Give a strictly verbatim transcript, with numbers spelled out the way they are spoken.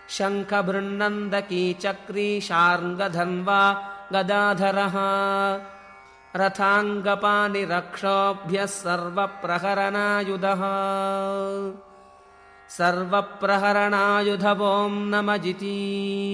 शङ्खबृन्नन्दकी चक्री शार्ङ्गधन्वा गदाधरः रथाङ्गपाणिरक्षोभ्यः सर्वप्रहरणायुधः सर्वप्रहरणायुध वो नमजिति।